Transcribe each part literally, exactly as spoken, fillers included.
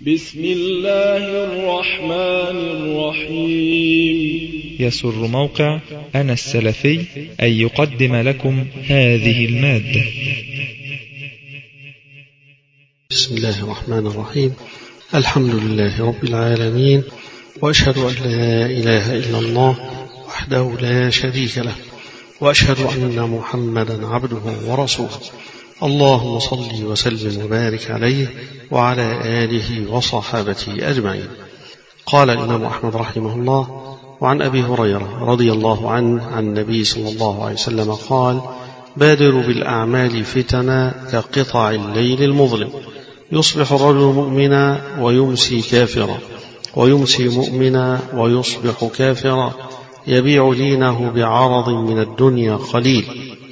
بسم الله الرحمن الرحيم. يسر موقع أنا السلفي أن يقدم لكم هذه المادة. بسم الله الرحمن الرحيم. الحمد لله رب العالمين، وأشهد أن لا إله إلا الله وحده لا شريك له، وأشهد أن محمدا عبده ورسوله. اللهم صل وسلم وبارك عليه وعلى آله وصحابته أجمعين. قال الإمام أحمد رحمه الله: وعن أبي هريرة رضي الله عنه عن النبي صلى الله عليه وسلم قال: بادروا بالأعمال فتنا كقطع الليل المظلم، يصبح الرجل مؤمنا ويمسي كافرا، ويمسي مؤمنا ويصبح كافرا، يبيع دينه بعرض من الدنيا قليل.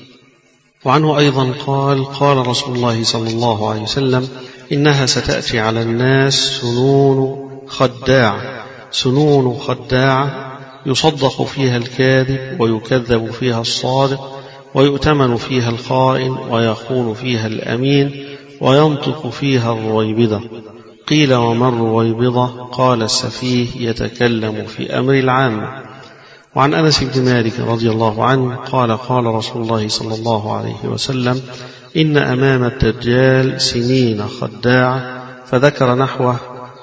وعنه أيضا قال: قال رسول الله صلى الله عليه وسلم: إنها ستأتي على الناس سنون خداعة سنون خداعة يصدق فيها الكاذب ويكذب فيها الصادق، ويؤتمن فيها الخائن ويخون فيها الأمين، وينطق فيها الرويبضة. قيل: وما الرويبضة؟ قال: السفيه يتكلم في أمر العامة. وعن أنس بن مالك رضي الله عنه قال: قال رسول الله صلى الله عليه وسلم: إن أمام الدجال سنين خداعة، فذكر نحوه.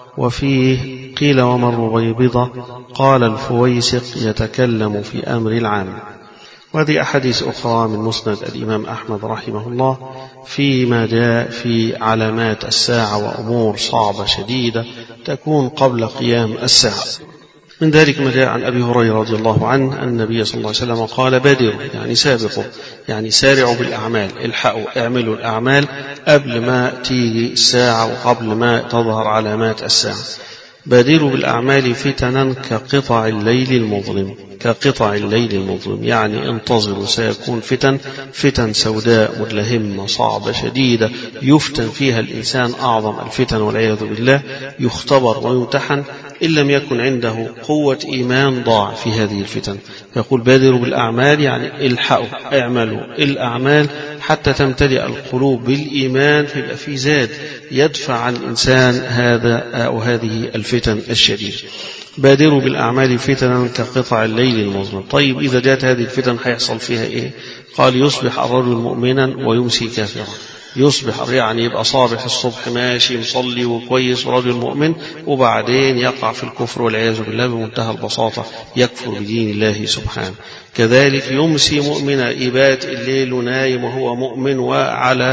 وفيه قيل: وما الرويبضة؟ قال: الفويسق يتكلم في أمر العام. وهذه أحاديث أخرى من مسند الإمام أحمد رحمه الله فيما جاء في علامات الساعة وأمور صعبة شديدة تكون قبل قيام الساعة. من ذلك ما جاء عن أبي هريرة رضي الله عنه أن النبي صلى الله عليه وسلم قال: بادروا، يعني سابقوا، يعني سارعوا بالأعمال، الحقوا، اعملوا الأعمال قبل ما تيجي الساعة وقبل ما تظهر علامات الساعة. بادروا بالأعمال فتنا كقطع الليل المظلم، كقطع الليل المظلم، يعني انتظروا، سيكون فتن فتن سوداء مدلهمة صعبة شديدة يفتن فيها الإنسان أعظم الفتن والعياذ بالله، يختبر ويمتحن، إن لم يكن عنده قوة إيمان ضاع في هذه الفتن. يقول: بادروا بالأعمال، يعني الحقوا، اعملوا الأعمال حتى تمتلئ القلوب بالإيمان، فيبقى في زاد يدفع عن الإنسان هذا أو هذه الفتن الشديدة. بادروا بالأعمال فتنا كقطع الليل المظلم. طيب إذا جاءت هذه الفتن هيحصل فيها إيه؟ قال: يصبح الرجل مؤمنا ويمسي كافرا. يصبح يعني يبقى صابح الصبح ماشي مصلي وكويس ورجل مؤمن، وبعدين يقع في الكفر والعياذ بالله بمنتهى البساطة، يكفر بدين الله سبحانه. كذلك يمسي مؤمنا، يبات الليل نايم وهو مؤمن وعلى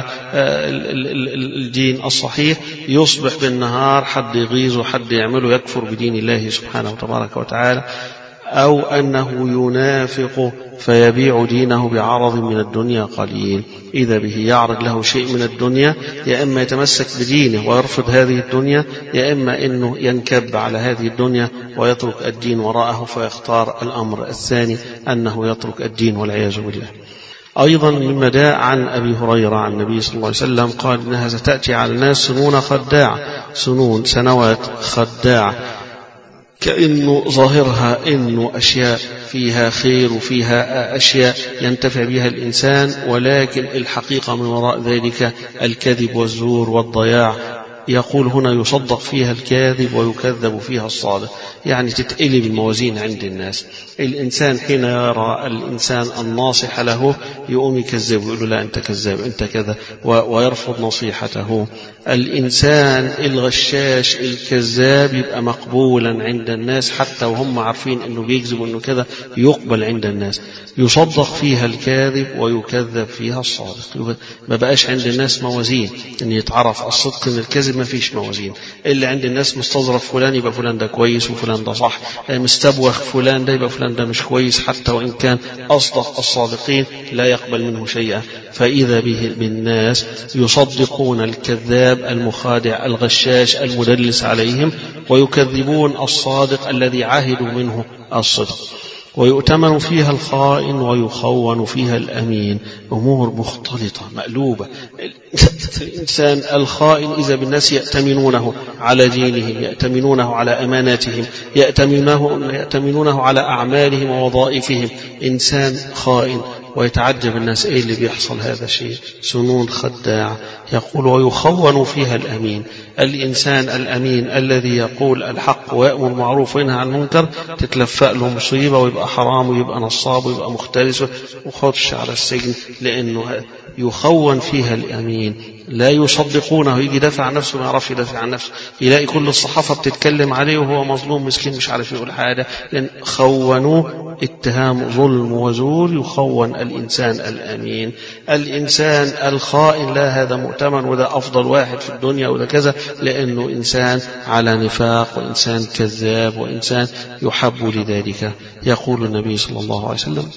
الدين الصحيح، يصبح بالنهار حد يغيظه حد يعمله يكفر بدين الله سبحانه وتبارك وتعالى. أو أنه ينافق فيبيع دينه بعرض من الدنيا قليل، إذا به يعرض له شيء من الدنيا، يا إما يتمسك بدينه ويرفض هذه الدنيا، يا إما أنه ينكب على هذه الدنيا ويترك الدين وراءه، فيختار الأمر الثاني أنه يترك الدين والعياذ بالله. أيضا مما جاء عن أبي هريرة عن النبي صلى الله عليه وسلم قال: إنها ستأتي على الناس سنون خداعة سنون سنوات خداعة، كأنه ظاهرها إنه أشياء فيها خير وفيها أشياء ينتفع بها الإنسان، ولكن الحقيقة من وراء ذلك الكذب والزور والضياع. يقول هنا: يصدق فيها الكاذب ويكذب فيها الصادق، يعني تتقلب الموازين عند الناس. الإنسان حين يرى الإنسان الناصح له يقوم يكذب، يقول له: لا أنت كذاب، أنت كذا، ويرفض نصيحته. الإنسان الغشاش الكذاب يبقى مقبولا عند الناس، حتى وهم عارفين أنه بيكذب وأنه كذا يقبل عند الناس. يصدق فيها الكاذب ويكذب فيها الصادق. ما بقاش عند الناس موازين أن يتعرف الصدق من الكذب، ما فيش موازين. اللي عند الناس مستظرف فلان يبقى فلان ده كويس وفلان ده صح، مستبوخ فلان ده يبقى فلان ده مش كويس، حتى وإن كان أصدق الصادقين لا يقبل منه شيئا. فإذا به بالناس يصدقون الكذاب المخادع الغشاش المدلس عليهم، ويكذبون الصادق الذي عاهدوا منه الصدق. ويؤتمن فيها الخائن ويخون فيها الأمين. أمور مختلطة مقلوبة. الإنسان الخائن إذا بالناس يأتمنونه على دينهم، يأتمنونه على أماناتهم، يأتمنونه, يأتمنونه على أعمالهم ووظائفهم. إنسان خائن ويتعجب الناس إيه اللي بيحصل. هذا شيء سنون خداع. يقول ويخون فيها الأمين. الإنسان الأمين الذي يقول الحق ويأمر بالمعروف وينهى عن المنكر تتلفق له مصيبة ويبقى حرام ويبقى نصاب ويبقى مختلس وخدش على السجن، لأنه يخون فيها الأمين. لا يصدقونه، يجي يدافع عن نفسه ما يعرفش يدافع عن نفسه، يلاقي كل الصحافة بتتكلم عليه وهو مظلوم مسكين مش عارف يقول حاجة، لأن خونوه اتهام ظلم وزور. يخون الإنسان الأمين. الإنسان الخائن لا هذا مؤتمن وده أفضل واحد في الدنيا وده كذا، لأنه إنسان على نفاق وإنسان كذاب وإنسان يحب لذلك. يقول النبي صلى الله عليه وسلم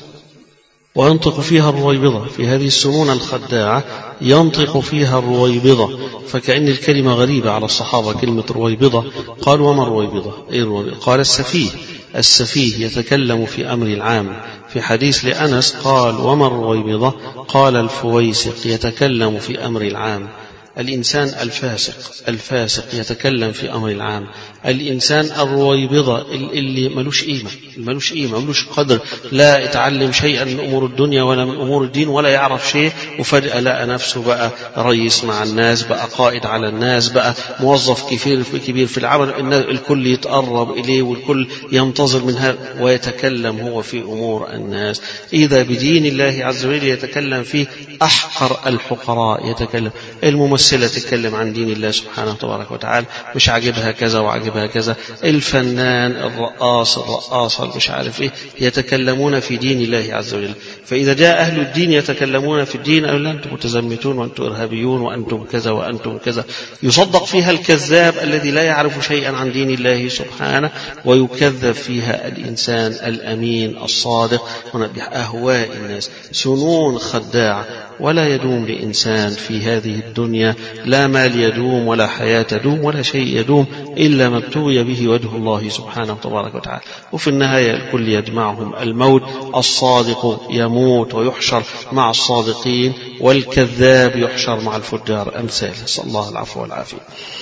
وينطق فيها الرويبضة. في هذه السنون الخداعة ينطق فيها الرويبضة، فكأن الكلمة غريبة على الصحابة كلمة رويبضة. قال وما الرويبضة؟ إيه الرويبضة؟ قال السفيه. السفيه يتكلم في أمر العام. في حديث لأنس قال وما الرويبضة؟ قال الفويسق يتكلم في أمر العام. الإنسان الفاسق الفاسق يتكلم في أمر العام. الإنسان الرويبضة اللي ملوش قيمة ملوش قيمة ملوش قدر، لا يتعلم شيئا من أمور الدنيا ولا من أمور الدين ولا يعرف شيء، وفجأة لقى نفسه بقى رئيس مع الناس، بقى قائد على الناس، بقى موظف كبير كبير في العمل، الكل يتقرب إليه والكل ينتظر من هذا، ويتكلم هو في أمور الناس. إذا بدين الله عز وجل يتكلم فيه أحقر الحقراء. يتكلم الممثل تتكلم عن دين الله سبحانه وتبارك وتعالى، مش عاجبها كذا وعاجبها كذا. الفنان الرقاص الرقاصة مش عارف ايه يتكلمون في دين الله عز وجل. فإذا جاء أهل الدين يتكلمون في الدين قالوا لا أنتم متزمتون وأنتم إرهابيون وأنتم كذا وأنتم كذا. يصدق فيها الكذاب الذي لا يعرف شيئا عن دين الله سبحانه، ويكذب فيها الإنسان الأمين الصادق بأهواء الناس. سنون خداع. ولا يدوم لإنسان في هذه الدنيا لا مال يدوم ولا حياة تدوم ولا شيء يدوم إلا ما ابتغي به وجه الله سبحانه وتبارك وتعالى. وفي النهاية الكل يجمعهم الموت. الصادق يموت ويحشر مع الصادقين، والكذاب يحشر مع الفجار أمثال. نسأل الله العفو والعافية.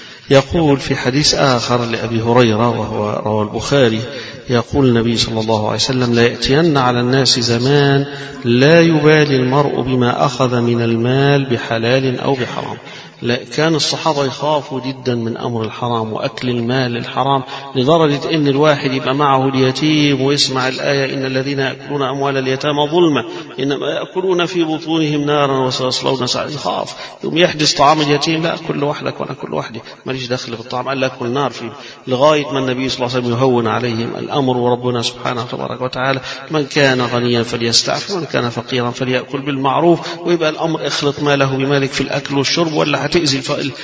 يقول في حديث آخر لأبي هريرة وهو رواه البخاري، يقول النبي صلى الله عليه وسلم لا يأتين على الناس زمان لا يبالي المرء بما أخذ من المال بحلال أو بحرام. لا كان الصحابة يخافوا جدا من أمر الحرام وأكل المال الحرام، لدرجة أن الواحد يبقى معه اليتيم ويسمع الآية إن الذين يأكلون أموال اليتامى ظلما إنما يأكلون في بطونهم نارا وسيصلون سعيرا. يخاف يوم يحدث طعام اليتيم، لا كل وحدك وأنا كل وحدي ماليش دخل بالطعام، قال لا كل نار فيه، لغاية ما النبي صلى الله عليه وسلم يهون عليهم الأمر. وربنا سبحانه وتبارك وتعالى من كان غنيا فليستعفف ومن كان فقيرا فليأكل بالمعروف. ويبقى الأمر اخلط ماله بمالك في الأكل والشرب، ولا هتأذي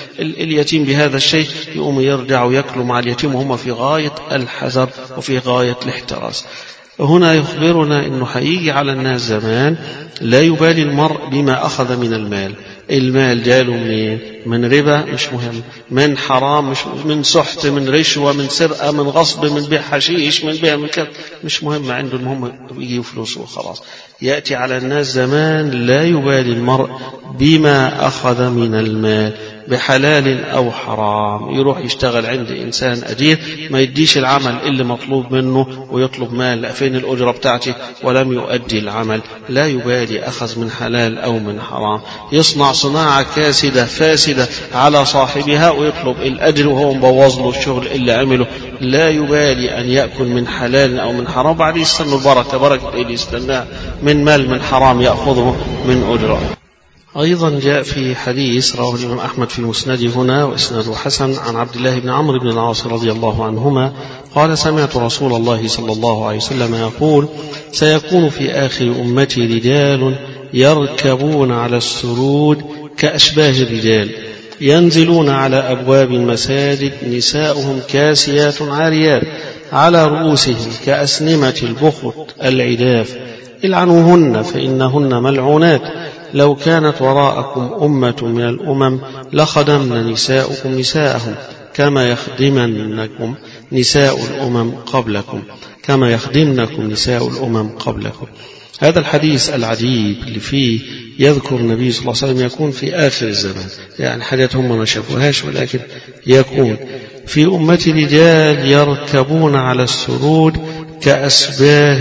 اليتيم بهذا الشيء يقوم يرجع ويأكلوا مع اليتيم وهم في غاية الحذر وفي غاية الاحتراس. هنا يخبرنا أنه حيجي على الناس زمان لا يبالي المرء بما أخذ من المال. المال جاله منين؟ من ربا مش مهم، من حرام مش مهم، من سحت، من رشوة، من سرقة، من غصب، من بيع حشيش، من بيع من كذا، مش مهم عنده، المهم يجي فلوسه وخلاص. يأتي على الناس زمان لا يبالي المرء بما أخذ من المال بحلال أو حرام. يروح يشتغل عند إنسان أجير ما يديش العمل اللي مطلوب منه ويطلب مال، فين الأجرة بتاعتي، ولم يؤدي العمل. لا يبالي أخذ من حلال أو من حرام. يصنع صناعة كاسدة فاسدة على صاحبها ويطلب الأجر وهو مبوظ له الشغل اللي عمله. لا يبالي أن يأكل من حلال أو من حرام، بعد يستنى البركة، بركة اللي يستناه من مال من حرام يأخذه من أجرة. أيضا جاء في حديث رواه الإمام أحمد في مسنده هنا وإسناده حسن عن عبد الله بن عمرو بن العاص رضي الله عنهما قال سمعت رسول الله صلى الله عليه وسلم يقول سيكون في آخر أمتي رجال يركبون على السرود كأشباه الرجال ينزلون على أبواب المساجد نساؤهم كاسيات عاريات على رؤوسهم كأسنمة البخت العداف العنوهن فإنهن ملعونات. لو كانت وراءكم أمة من الأمم لخدمن نساؤكم نساءهم كما يخدمنكم نساء الأمم قبلكم كما يخدمنكم نساء الأمم قبلكم. هذا الحديث العجيب اللي فيه يذكر النبي صلى الله عليه وسلم يكون في آخر الزمان، يعني حاجات هم ما شافوهاش، ولكن يكون في أمة رجال يركبون على السرود كأشباه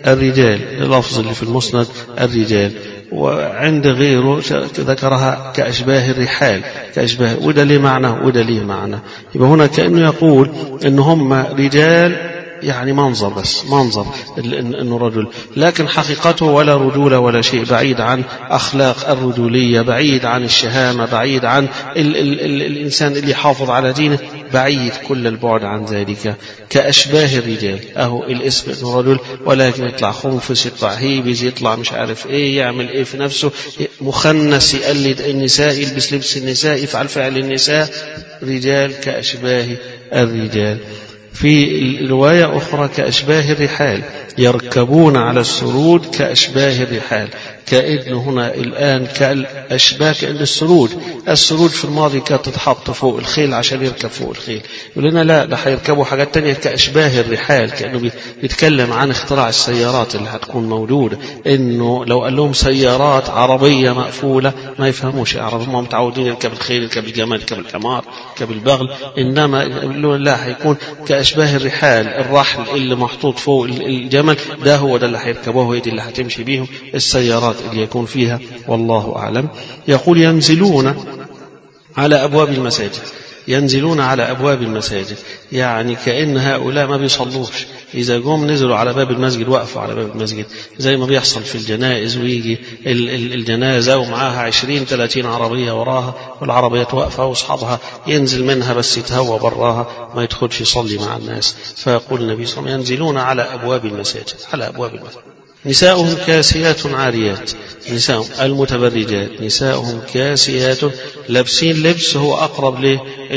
الرجال، اللفظ اللي في المسند الرجال، وعند غيره ذكرها كأشباه الرحال، كأشباه، وده ليه معنى وده ليه معنى. يبقى هنا كأنه يقول إن هم رجال يعني منظر، بس منظر إنه رجل، لكن حقيقته ولا رجولة ولا شيء، بعيد عن أخلاق الرجولية، بعيد عن الشهامة، بعيد عن ال ال ال الإنسان اللي يحافظ على دينه، بعيد كل البعد عن ذلك. كأشباه الرجال، أهو الاسم إنه رجل، ولكن يطلع خنفس، يطلع هيبز، يطلع مش عارف إيه، يعمل إيه في نفسه، مخنس، يقلد النساء، يلبس لبس النساء، يفعل فعل النساء. رجال كأشباه الرجال. في رواية أخرى كأشباه الرحال، يركبون على السرود كأشباه الرحال، كأن هنا الآن كالأشباه كأن السرود، السرود في الماضي كانت تتحط فوق الخيل عشان يركب فوق الخيل، يقول لنا لا، ده هيركبوا حاجات تانية كأشباه الرحال، كأنه بيتكلم عن اختراع السيارات اللي هتكون موجودة، إنه لو قال لهم سيارات عربية مقفولة ما يفهموش عربي، هم متعودين يركب الخيل، يركب الجمال، يركب الحمار، يركب البغل، إنما يقولون لا، هيكون كأشباه الرحال، الرحل اللي محطوط فوق الجمل ده هو ده اللي هيركبوه، وهي دي اللي هتمشي بيهم السيارات اللي يكون فيها، والله أعلم. يقول ينزلون على أبواب المساجد، ينزلون على أبواب المساجد، يعني كأن هؤلاء ما بيصلوش، إذا جم نزلوا على باب المسجد، وقفوا على باب المسجد، زي ما بيحصل في الجنائز، ويجي الجنازة ومعاها عشرين ثلاثين عربية وراها، والعربية واقفة وأصحابها ينزل منها بس يتهوى براها، ما يدخلش يصلي مع الناس. فيقول النبي صلى الله عليه وسلم ينزلون على أبواب المساجد، على أبواب المساجد. نساؤهم كاسيات عاريات، نساؤهم المتبرجات، نساؤهم كاسيات، لابسين لبس هو أقرب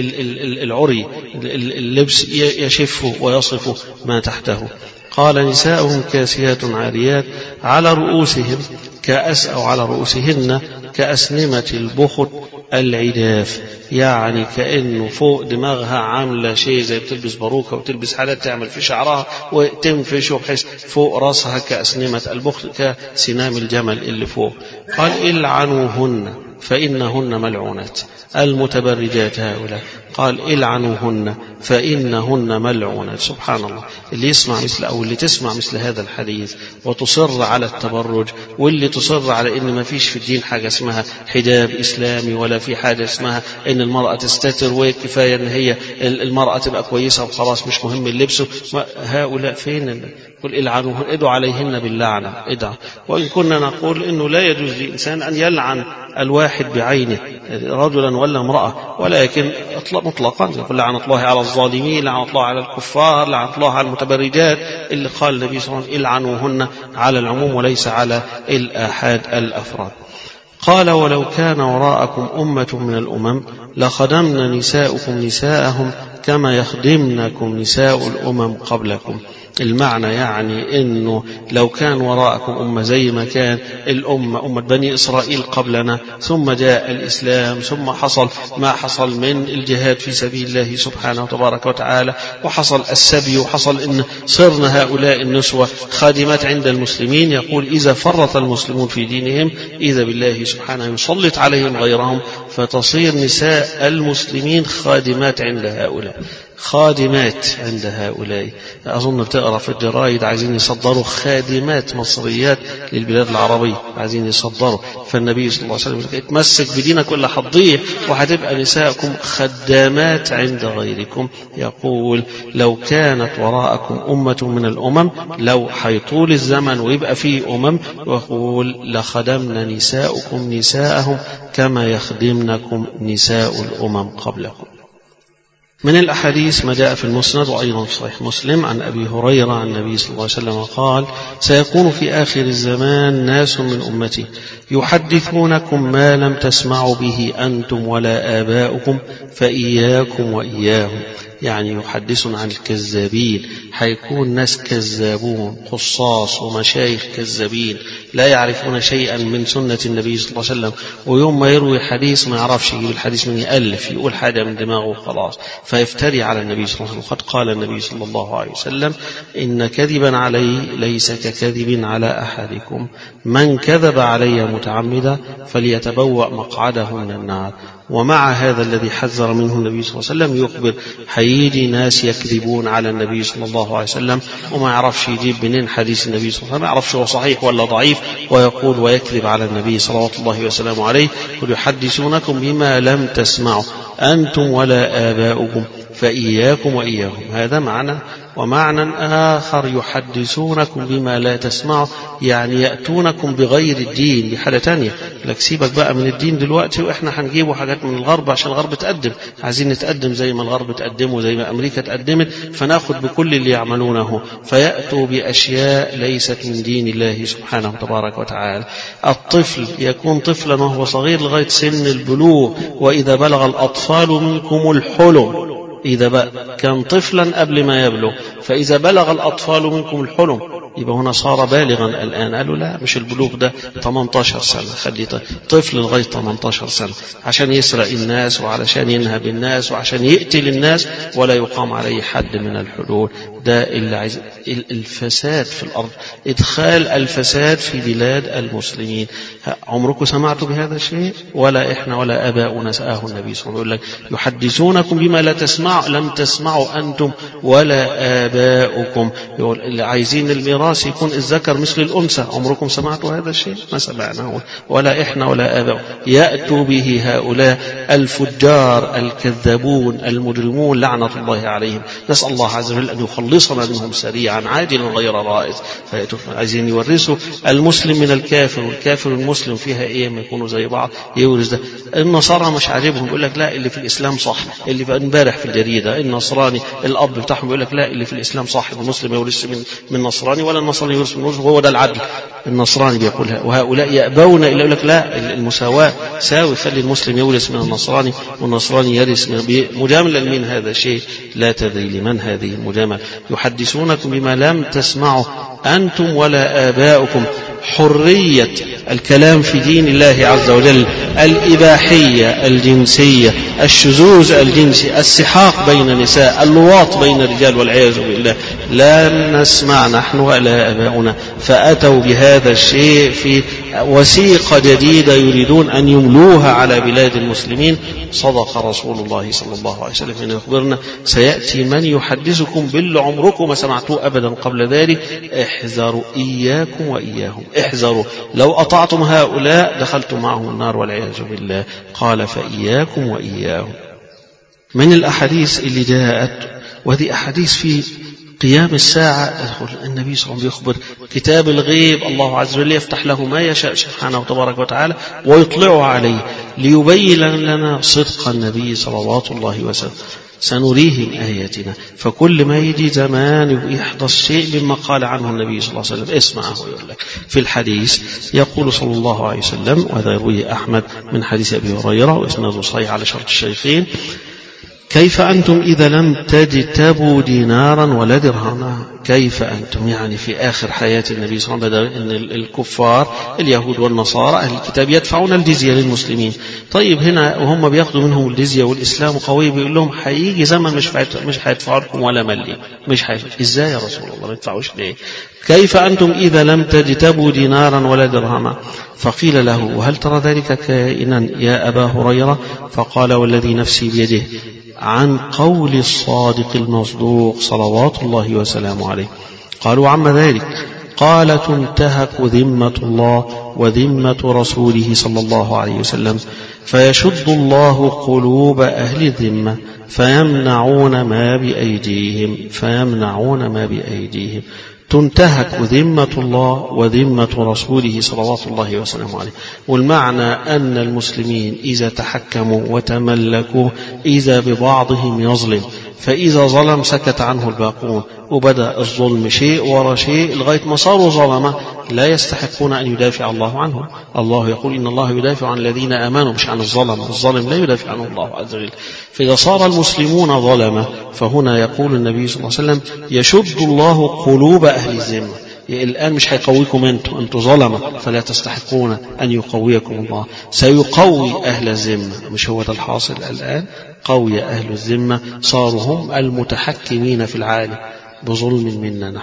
للعري، اللبس يشف ويصف ما تحته. قال نساؤهم كاسيات عاريات، على رؤوسهم كأس أو على رؤوسهن كأسنمة البخت العداف، يعني كأنه فوق دماغها عاملة شيء زي بتلبس باروكة وتلبس حالات تعمل في شعرها وتنفشه، بحيث فوق رأسها كأسنمة البخت، كسنام الجمل اللي فوق. قال إلعنوهن فإنهن ملعونات، المتبرجات هؤلاء، قال إلعنوهن فإنهن ملعونات. سبحان الله، اللي يسمع مثل أو اللي تسمع مثل هذا الحديث وتصر على التبرج، واللي تصر على إن ما فيش في الدين حاجة اسمها حجاب إسلامي، ولا في حاجة اسمها إن المرأة تستتر وكفاية إن هي المرأة تبقى كويسة وخلاص مش مهم اللبس، هؤلاء فين؟ قل إلعنوهن، ادعوا عليهن باللعنة، ادعوا. وإن كنا نقول إنه لا يجوز للإنسان أن يلعن الواحد بعينه، رجلا ولا امرأة، ولكن مطلقا يقول لعنة الله على الظالمين، لعنة الله على الكفار، لعنة الله على المتبرجات، اللي قال النبي صلى الله عليه وسلم إلعنوهن على العموم وليس على الآحاد الأفراد. قال ولو كان وراءكم أمة من الأمم لخدمن نساؤكم نساءهم كما يخدمنكم نساء الأمم قبلكم. المعنى يعني إنه لو كان وراءكم أمة زي ما كان الأمة أمة بني إسرائيل قبلنا، ثم جاء الإسلام، ثم حصل ما حصل من الجهاد في سبيل الله سبحانه وتبارك وتعالى، وحصل السبي، وحصل إن صرنا هؤلاء النسوة خادمات عند المسلمين. يقول إذا فرط المسلمون في دينهم إذا بالله سبحانه يسلط عليهم غيرهم، فتصير نساء المسلمين خادمات عند هؤلاء، خادمات عند هؤلاء. أظن بتقرأ في الجرائد عايزين يصدروا خادمات مصريات للبلاد العربية، عايزين يصدروا. فالنبي صلى الله عليه وسلم اتمسك بدينك ولا حضيه، وهتبقى نساءكم خدامات عند غيركم. يقول لو كانت وراءكم أمة من الأمم، لو حيطول الزمن ويبقى فيه أمم، ويقول لخدمنا نساؤكم نساءهم كما يخدمنكم نساء الأمم قبلكم. من الأحاديث ما جاء في المسند وأيضا في صحيح مسلم عن أبي هريرة عن النبي صلى الله عليه وسلم قال سيكون في آخر الزمان ناس من أمتي يحدثونكم ما لم تسمعوا به أنتم ولا آباؤكم فإياكم وإياهم، يعني يحدثون عن الكذابين، حيكون ناس كذابون قصاص ومشايخ كذابين لا يعرفون شيئا من سنة النبي صلى الله عليه وسلم، ويوم ما يروي حديث ما يعرفش يجيب الحديث من يألف، يقول حاجة من دماغه وخلاص فيفتري على النبي صلى الله عليه وسلم. وقد قال النبي صلى الله عليه وسلم إن كذبا علي ليس ككذب على أحدكم، من كذب علي متعمدا فليتبوأ مقعده من النار. ومع هذا الذي حذر منه النبي صلى الله عليه وسلم يخبر هيجي ناس يكذبون على النبي صلى الله عليه وسلم وما يعرفش يجيب منين حديث النبي صلى الله عليه وسلم، ما يعرفش هو صحيح ولا ضعيف، ويقول ويكذب على النبي صلوات الله وسلامه عليه. ويحدثونكم بما لم تسمعوا أنتم ولا آباؤكم فإياكم وإياهم. هذا معنى. ومعنى آخر يحدثونكم بما لا تسمعوا، يعني يأتونكم بغير الدين. دي حالة تانية، لك سيبك بقى من الدين دلوقتي وإحنا هنجيبوا حاجات من الغرب عشان الغرب تقدم، عايزين نتقدم زي ما الغرب تقدموا زي ما أمريكا تقدمت، فناخد بكل اللي يعملونه، فيأتوا بأشياء ليست من دين الله سبحانه تبارك وتعالى. الطفل يكون طفلا وهو صغير لغاية سن البلوغ، وإذا بلغ الأطفال منكم الحلم، إذا بقى كان طفلا قبل ما يبلغ، فإذا بلغ الأطفال منكم الحلم يبقى هنا صار بالغا الآن. قالوا لا، مش البلوغ ده ثمانية عشر سنة، خلي طفل لغاية ثمانية عشر سنة عشان يسرق الناس وعلشان ينهب الناس وعشان يقتل الناس ولا يقام عليه حد من الحدود. ده اللي عايز الفساد في الأرض، إدخال الفساد في بلاد المسلمين. عمركم سمعتوا بهذا الشيء؟ ولا إحنا ولا آباؤنا سآه النبي صلى الله عليه وسلم. يقول لك يحدثونكم بما لا تسمع لم تسمعوا أنتم ولا آباؤكم. يقول اللي عايزين الميراث يكون الذكر مثل الأنثى. عمركم سمعتوا هذا الشيء؟ ما سمعناه ولا إحنا ولا آباؤنا. يأتوا به هؤلاء الفجار الكذابون المجرمون لعنة الله عليهم. نسأل الله عز وجل أن يخلصنا منهم سريعا عاجلا غير رائز. عايزين يورثوا المسلم من الكافر والكافر المسلم، فيها ايه ما يكونوا زي بعض يورث ده. النصارى مش عاجبهم، يقول لك لا اللي في الاسلام صح. اللي بقى امبارح في الجريده النصراني الاب بتاعهم يقول لك لا اللي في الاسلام صح، المسلم يورث من من نصراني ولا النصراني يورث من مسلم، هو ده العدل. النصراني بيقولها، وهؤلاء يأبون الا يقول لك لا المساواه ساوي، خلي المسلم يورث من النصراني والنصراني يرث من. مجامله لمن هذا شيء لا تدري لمن هذه المجامله. يحدثونكم بما لم تسمعوا أنتم ولا آباؤكم. حرية الكلام في دين الله عز وجل، الإباحية الجنسية، الشذوذ الجنسي، السحاق بين النساء، اللواط بين الرجال والعياذ بالله، لا نسمع نحن ولا آباؤنا. فأتوا بهذا الشيء في وثيقة جديدة يريدون أن يملوها على بلاد المسلمين. صدق رسول الله صلى الله عليه وسلم أن يخبرنا سيأتي من يحدثكم باللي عمركم ما سمعتوه أبدا قبل ذلك. احذروا إياكم وإياهم، احذروا لو أطعتم هؤلاء دخلتم معهم النار والعياذ بالله. قال فإياكم وإياهم. من الأحاديث اللي جاءت، وهذه أحاديث في قيام الساعة، النبي صلى الله عليه وسلم يخبر كتاب الغيب الله عز وجل يفتح له ما يشاء سبحانه تبارك وتعالى ويطلع عليه ليبين لنا صدق النبي صلوات الله وسلم. سنريهم آياتنا. فكل ما يجي زمان يحدث شيء مما قال عنه النبي صلى الله عليه وسلم اسمعه. يقول لك في الحديث يقول صلى الله عليه وسلم، وهذا يرويه أحمد من حديث أبي هريرة وإسناده صحيح على شرط الشيخين: كيف أنتم إذا لم تجتبوا دينارا ولا درهما؟ كيف أنتم يعني في آخر حياة النبي صلى الله عليه وسلم أن الكفار اليهود والنصارى أهل الكتاب يدفعون الجزية للمسلمين. طيب هنا وهم بياخذوا منهم الجزية والإسلام قوي، بيقول لهم هيجي زمن مش مش هيدفعوا لكم ولا ملي، مش هيدفعوا. إزاي يا رسول الله ما يدفعوش ليه؟ كيف أنتم إذا لم تجتبوا دينارا ولا درهما؟ فقيل له: وهل ترى ذلك كائنا يا أبا هريرة؟ فقال: والذي نفسي بيده، عن قول الصادق المصدوق صلوات الله وسلامه عليه. قالوا: عما ذلك؟ قال: تنتهك ذمة الله وذمة رسوله صلى الله عليه وسلم، فيشد الله قلوب أهل الذمة فيمنعون ما بأيديهم فيمنعون ما بأيديهم تنتهك ذمة الله وذمة رسوله صلوات الله وسلامه عليه. والمعنى أن المسلمين إذا تحكموا وتملكوا إذا ببعضهم يظلم، فإذا ظلم سكت عنه الباقون، وبدأ الظلم شيء ورا شيء لغاية ما صاروا ظلمة لا يستحقون أن يدافع الله عنهم. الله يقول: إن الله يدافع عن الذين آمنوا، مش عن الظلم. الظالم لا يدافع عنه الله عز وجل. فإذا صار المسلمون ظلمة، فهنا يقول النبي صلى الله عليه وسلم: يشد الله قلوب أهل الذمة. الآن مش هيقويكم أنتم، أنتم ظلمة فلا تستحقون أن يقويكم الله، سيقوي أهل الذمة. مش هو ده الحاصل الآن؟ قوي أهل الذمة، صاروا هم المتحكمين في العالم بظلم منا نحن،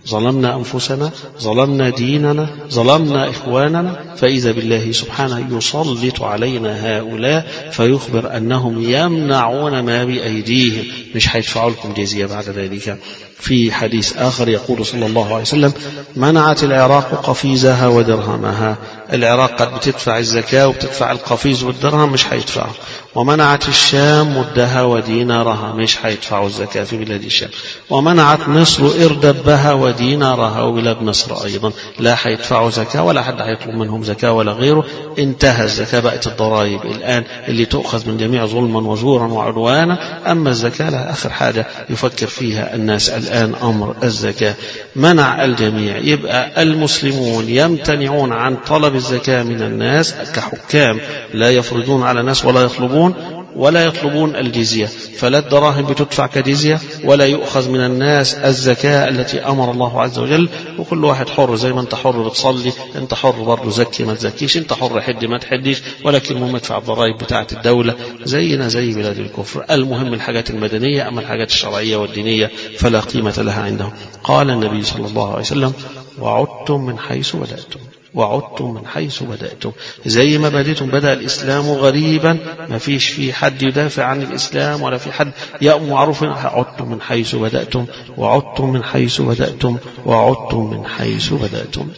ظلمنا أنفسنا، ظلمنا ديننا، ظلمنا إخواننا، فإذا بالله سبحانه يسلط علينا هؤلاء فيخبر أنهم يمنعون ما بأيديهم، مش هيدفعوا لكم جزية بعد ذلك. في حديث آخر يقول صلى الله عليه وسلم: منعت العراق قفيزها ودرهمها. العراق قد بتدفع الزكاة وبتدفع القفيز والدرهم، مش هيدفعوا. ومنعت الشام مدها ودينارها، مش هيدفعوا الزكاة في بلاد الشام. ومنعت مصر إردبها ودينارها، وبلاد مصر أيضا لا هيدفعوا زكاة ولا حد هيطلب منهم زكاة ولا غيره. انتهى الزكاة، بقت الضرائب الآن اللي تؤخذ من جميع ظلما وزورا وعدوانا. أما الزكاة لها آخر حاجة يفكر فيها الناس الآن أمر الزكاة. منع الجميع، يبقى المسلمون يمتنعون عن طلب الزكاة من الناس كحكام، لا يفرضون على الناس ولا يطلبون ولا يطلبون الجزية، فلا الدراهم بتدفع كجزية ولا يؤخذ من الناس الزكاة التي أمر الله عز وجل. وكل واحد حر، زي ما انت حر بتصلي، انت حر برضه زكي ما تزكيش، انت حر حد ما تحديش، ولكن المهم ادفع الضرائب بتاعة الدولة زينا زي بلاد الكفر. المهم الحاجات المدنية، أما الحاجات الشرعية والدينية فلا قيمة لها عندهم. قال النبي صلى الله عليه وسلم: وعدتم من حيث بدأتم، وعدتم من حيث بدأتم. زي ما بديتم، بدأ الإسلام غريبا، ما فيش في حد يدافع عن الإسلام ولا في حد يأمر معروف، عدتم من حيث بدأتم، وعدتم من حيث بدأتم، وعدتم من حيث بدأتم.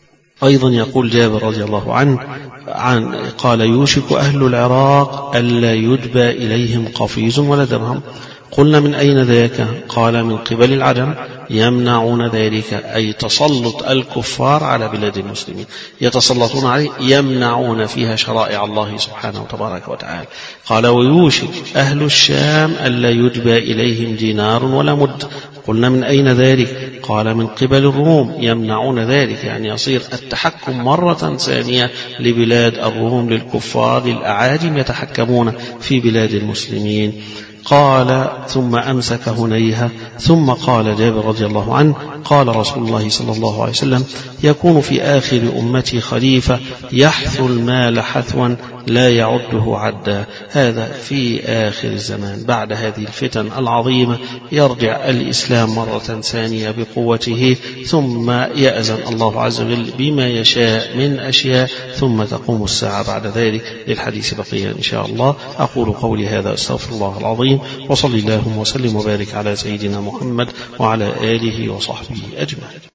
أيضا يقول جابر رضي الله عنه عن قال: يوشك أهل العراق ألا يدبى إليهم قفيز ولا درهم. قلنا: من أين ذاك؟ قال: من قبل العجم، يمنعون ذلك، أي تسلط الكفار على بلاد المسلمين، يتسلطون عليه، يمنعون فيها شرائع الله سبحانه وتبارك وتعالى. قال: ويوشك أهل الشام ألا يدبى إليهم دينار ولا مد. قلنا: من أين ذلك؟ قال: من قبل الروم، يمنعون ذلك، يعني يصير التحكم مرة ثانية لبلاد الروم، للكفار للأعاجم يتحكمون في بلاد المسلمين. قال: ثم أمسك هنيها، ثم قال جابر رضي الله عنه: قال رسول الله صلى الله عليه وسلم: يكون في آخر أمتي خليفة يحثو المال حثوا لا يعده عدا. هذا في آخر الزمان، بعد هذه الفتن العظيمة يرجع الإسلام مرة ثانية بقوته، ثم يأذن الله عز وجل بما يشاء من أشياء، ثم تقوم الساعة بعد ذلك. للحديث بقية إن شاء الله. أقول قولي هذا، أستغفر الله العظيم، وصلي اللهم وسلم وبارك على سيدنا محمد وعلى آله وصحبه أجمعين.